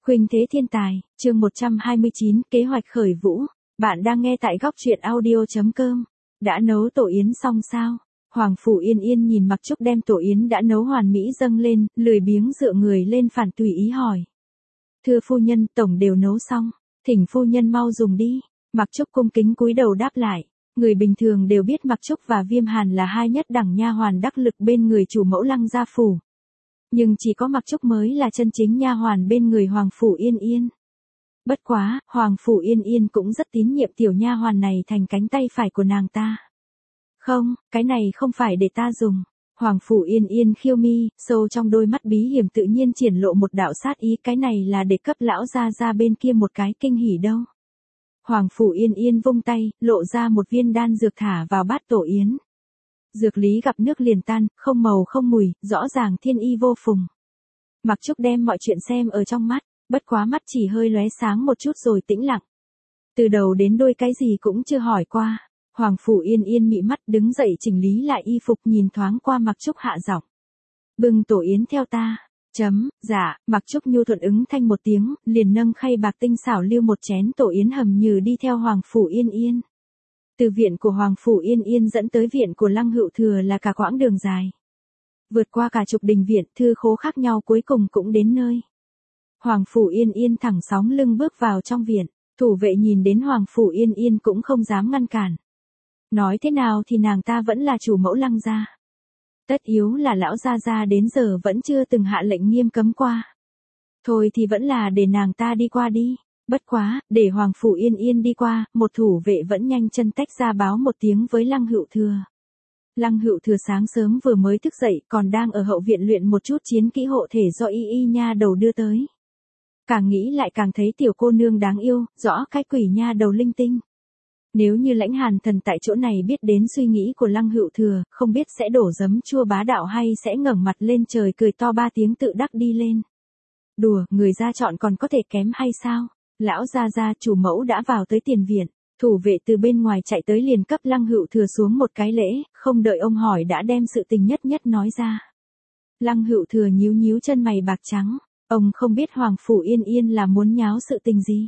Khuynh thế thiên tài, chương 129, kế hoạch khởi vũ. Bạn đang nghe tại góc truyện audio.com. Đã nấu tổ yến xong sao? Hoàng Phủ Yên Yên nhìn Mặc Trúc đem tổ yến đã nấu hoàn mỹ dâng lên, lười biếng dựa người lên phản tùy ý hỏi. Thưa phu nhân, tổng đều nấu xong, thỉnh phu nhân mau dùng đi. Mặc Trúc cung kính cúi đầu đáp lại. Người bình thường đều biết Mặc Trúc và Viêm Hàn là hai nhất đẳng nha hoàn đắc lực bên người chủ mẫu Lăng gia phủ. Nhưng chỉ có Mặc Trúc mới là chân chính nha hoàn bên người Hoàng Phủ Yên Yên. Bất quá, Hoàng Phủ Yên Yên cũng rất tín nhiệm tiểu nha hoàn này thành cánh tay phải của nàng ta. Không, cái này không phải để ta dùng. Hoàng Phủ Yên Yên khiêu mi, sâu trong đôi mắt bí hiểm tự nhiên triển lộ một đạo sát ý, cái này là để cấp lão gia ra bên kia một cái kinh hỉ đâu. Hoàng Phủ Yên Yên vung tay, lộ ra một viên đan dược thả vào bát tổ yến. Dược lý gặp nước liền tan, không màu không mùi, rõ ràng thiên y vô phùng. Mặc Trúc đem mọi chuyện xem ở trong mắt, bất quá mắt chỉ hơi lóe sáng một chút rồi tĩnh lặng. Từ đầu đến đuôi cái gì cũng chưa hỏi qua. Hoàng Phủ Yên Yên mị mắt đứng dậy chỉnh lý lại y phục nhìn thoáng qua Mặc Trúc hạ giọng. Bưng tổ yến theo ta. Dạ, Mặc Trúc nhu thuận ứng thanh một tiếng, liền nâng khay bạc tinh xảo lưu một chén tổ yến hầm nhừ đi theo Hoàng Phủ Yên Yên. Từ viện của Hoàng Phủ Yên Yên dẫn tới viện của Lăng Hữu Thừa là cả quãng đường dài. Vượt qua cả chục đình viện, thư khố khác nhau cuối cùng cũng đến nơi. Hoàng Phủ Yên Yên thẳng sóng lưng bước vào trong viện, thủ vệ nhìn đến Hoàng Phủ Yên Yên cũng không dám ngăn cản. Nói thế nào thì nàng ta vẫn là chủ mẫu Lăng gia. Tất yếu là lão gia gia đến giờ vẫn chưa từng hạ lệnh nghiêm cấm qua. Thôi thì vẫn là để nàng ta đi qua đi. Bất quá, để Hoàng Phủ Yên Yên đi qua, một thủ vệ vẫn nhanh chân tách ra báo một tiếng với Lăng Hữu Thừa. Lăng Hữu Thừa sáng sớm vừa mới thức dậy, còn đang ở hậu viện luyện một chút chiến kỹ hộ thể do y nha đầu đưa tới. Càng nghĩ lại càng thấy tiểu cô nương đáng yêu, rõ cái quỷ nha đầu linh tinh. Nếu như Lãnh Hàn Thần tại chỗ này biết đến suy nghĩ của Lăng Hữu Thừa, không biết sẽ đổ giấm chua bá đạo hay sẽ ngẩng mặt lên trời cười to ba tiếng tự đắc đi lên. Đùa, người ra chọn còn có thể kém hay sao? Lão gia gia chủ mẫu đã vào tới tiền viện, thủ vệ từ bên ngoài chạy tới liền cấp Lăng Hữu Thừa xuống một cái lễ, không đợi ông hỏi đã đem sự tình nhất nhất nói ra. Lăng Hữu Thừa nhíu nhíu chân mày bạc trắng, ông không biết Hoàng Phủ Yên Yên là muốn nháo sự tình gì.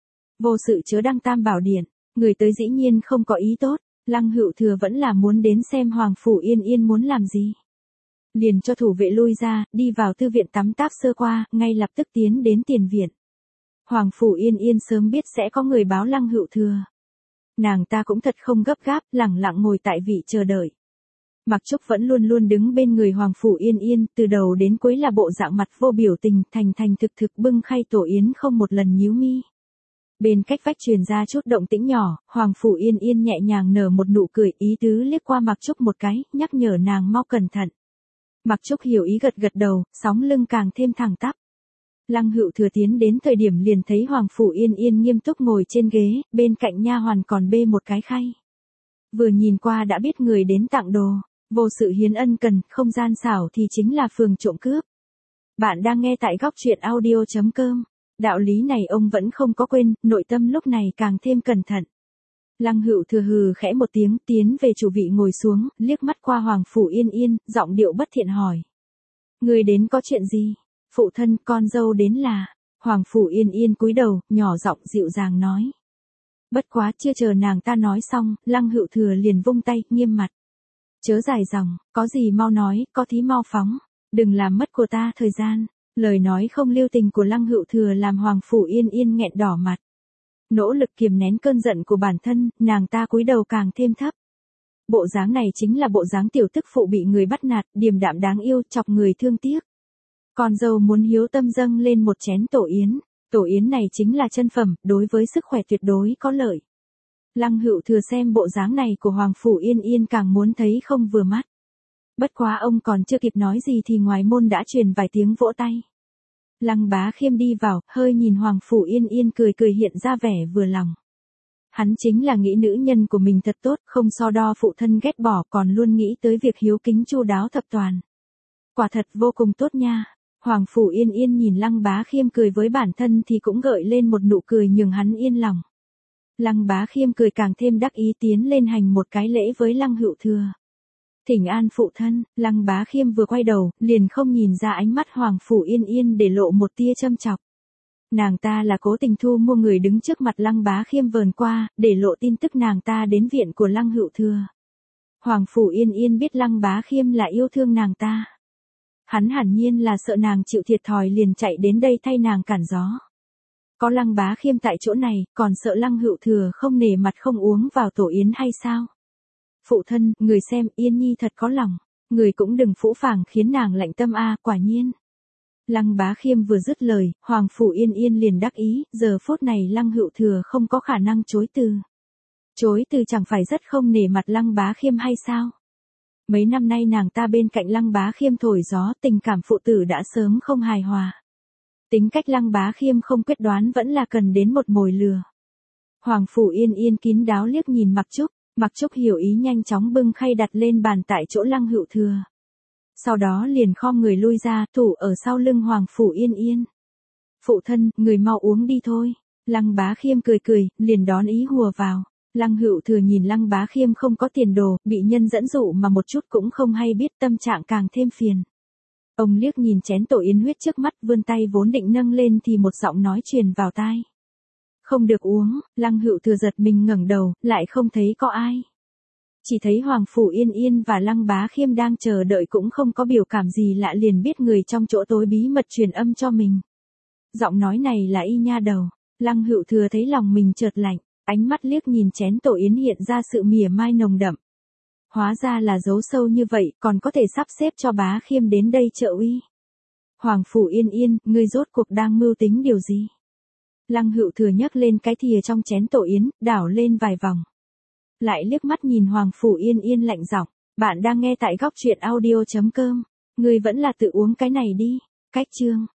Vô sự chớ đăng tam bảo điện, người tới dĩ nhiên không có ý tốt, Lăng Hữu Thừa vẫn là muốn đến xem Hoàng Phủ Yên Yên muốn làm gì. Liền cho thủ vệ lui ra, đi vào thư viện tắm táp sơ qua, ngay lập tức tiến đến tiền viện. Hoàng Phủ Yên Yên sớm biết sẽ có người báo Lăng Hữu Thừa. Nàng ta cũng thật không gấp gáp, lẳng lặng ngồi tại vị chờ đợi. Mặc Trúc vẫn luôn luôn đứng bên người Hoàng Phủ Yên Yên, từ đầu đến cuối là bộ dạng mặt vô biểu tình, thành thực bưng khay tổ yến không một lần nhíu mi. Bên cách vách truyền ra chút động tĩnh nhỏ, Hoàng Phủ Yên Yên nhẹ nhàng nở một nụ cười, ý tứ liếc qua Mặc Trúc một cái, nhắc nhở nàng mau cẩn thận. Mặc Trúc hiểu ý gật gật đầu, sóng lưng càng thêm thẳng tắp. Lăng Hữu Thừa tiến đến thời điểm liền thấy Hoàng Phủ Yên Yên nghiêm túc ngồi trên ghế, bên cạnh nha hoàn còn bê một cái khay. Vừa nhìn qua đã biết người đến tặng đồ, vô sự hiến ân cần, không gian xảo thì chính là phường trộm cướp. Bạn đang nghe tại góc truyện audio.com. Đạo lý này ông vẫn không có quên, nội tâm lúc này càng thêm cẩn thận. Lăng Hữu Thừa hừ khẽ một tiếng, tiến về chủ vị ngồi xuống, liếc mắt qua Hoàng Phủ Yên Yên, giọng điệu bất thiện hỏi. Người đến có chuyện gì? Phụ thân, con dâu đến là. Hoàng Phủ Yên Yên cúi đầu, nhỏ giọng dịu dàng nói. Bất quá chưa chờ nàng ta nói xong, Lăng Hữu Thừa liền vung tay, nghiêm mặt. Chớ dài dòng, có gì mau nói, có thí mau phóng, đừng làm mất của ta thời gian. Lời nói không lưu tình của Lăng Hữu Thừa làm Hoàng Phủ Yên Yên nghẹn đỏ mặt. Nỗ lực kiềm nén cơn giận của bản thân, nàng ta cúi đầu càng thêm thấp. Bộ dáng này chính là bộ dáng tiểu tức phụ bị người bắt nạt, điềm đạm đáng yêu, chọc người thương tiếc. Con dâu muốn hiếu tâm dâng lên một chén tổ yến này chính là chân phẩm, đối với sức khỏe tuyệt đối có lợi. Lăng Hữu Thừa xem bộ dáng này của Hoàng Phủ Yên Yên càng muốn thấy không vừa mắt. Bất quá ông còn chưa kịp nói gì thì ngoài môn đã truyền vài tiếng vỗ tay. Lăng Bá Khiêm đi vào, hơi nhìn Hoàng Phủ Yên Yên cười hiện ra vẻ vừa lòng. Hắn chính là nghĩ nữ nhân của mình thật tốt, không so đo phụ thân ghét bỏ, còn luôn nghĩ tới việc hiếu kính chu đáo thập toàn. Quả thật vô cùng tốt nha. Hoàng Phủ Yên Yên nhìn Lăng Bá Khiêm cười với bản thân thì cũng gợi lên một nụ cười nhường hắn yên lòng. Lăng Bá Khiêm cười càng thêm đắc ý tiến lên hành một cái lễ với Lăng Hữu Thừa. Thỉnh an phụ thân, Lăng Bá Khiêm vừa quay đầu, liền không nhìn ra ánh mắt Hoàng Phủ Yên Yên để lộ một tia châm chọc. Nàng ta là Cố Tình thu mua người đứng trước mặt Lăng Bá Khiêm vờn qua, để lộ tin tức nàng ta đến viện của Lăng Hữu Thừa. Hoàng Phủ Yên Yên biết Lăng Bá Khiêm là yêu thương nàng ta. Hắn hẳn nhiên là sợ nàng chịu thiệt thòi liền chạy đến đây thay nàng cản gió. Có Lăng Bá Khiêm tại chỗ này, còn sợ Lăng Hữu Thừa không nể mặt không uống vào tổ yến hay sao? Phụ thân, người xem, Yên Nhi thật có lòng. Người cũng đừng phũ phàng khiến nàng lạnh tâm a, quả nhiên. Lăng Bá Khiêm vừa dứt lời, Hoàng Phủ Yên Yên liền đắc ý, giờ phút này Lăng Hữu Thừa không có khả năng chối từ. Chối từ chẳng phải rất không nể mặt Lăng Bá Khiêm hay sao? Mấy năm nay nàng ta bên cạnh Lăng Bá Khiêm thổi gió, tình cảm phụ tử đã sớm không hài hòa. Tính cách Lăng Bá Khiêm không quyết đoán vẫn là cần đến một mồi lừa. Hoàng Phủ Yên Yên kín đáo liếc nhìn Mặc Trúc hiểu ý nhanh chóng bưng khay đặt lên bàn tại chỗ Lăng Hữu Thừa. Sau đó liền khom người lui ra, thủ ở sau lưng Hoàng Phủ Yên Yên. Phụ thân, người mau uống đi thôi. Lăng Bá Khiêm cười, liền đón ý hùa vào. Lăng Hữu Thừa nhìn Lăng Bá Khiêm không có tiền đồ, bị nhân dẫn dụ mà một chút cũng không hay biết, tâm trạng càng thêm phiền. Ông liếc nhìn chén tổ yến huyết trước mắt, vươn tay vốn định nâng lên thì một giọng nói truyền vào tai. Không được uống. Lăng Hữu Thừa giật mình ngẩng đầu, lại không thấy có ai. Chỉ thấy Hoàng Phủ Yên Yên và Lăng Bá Khiêm đang chờ đợi cũng không có biểu cảm gì lạ, liền biết người trong chỗ tối bí mật truyền âm cho mình. Giọng nói này là Y nha đầu. Lăng Hữu Thừa thấy lòng mình chợt lạnh, ánh mắt liếc nhìn chén tổ yến hiện ra sự mỉa mai nồng đậm. Hóa ra là giấu sâu như vậy, còn có thể sắp xếp cho Bá Khiêm đến đây trợ uy. Hoàng Phủ Yên Yên, ngươi rốt cuộc đang mưu tính điều gì? Lăng Hữu Thừa nhấc lên cái thìa trong chén tổ yến, đảo lên vài vòng. Lại liếc mắt nhìn Hoàng Phủ Yên Yên lạnh giọng, bạn đang nghe tại góc truyện audio.com, ngươi vẫn là tự uống cái này đi. Cách chương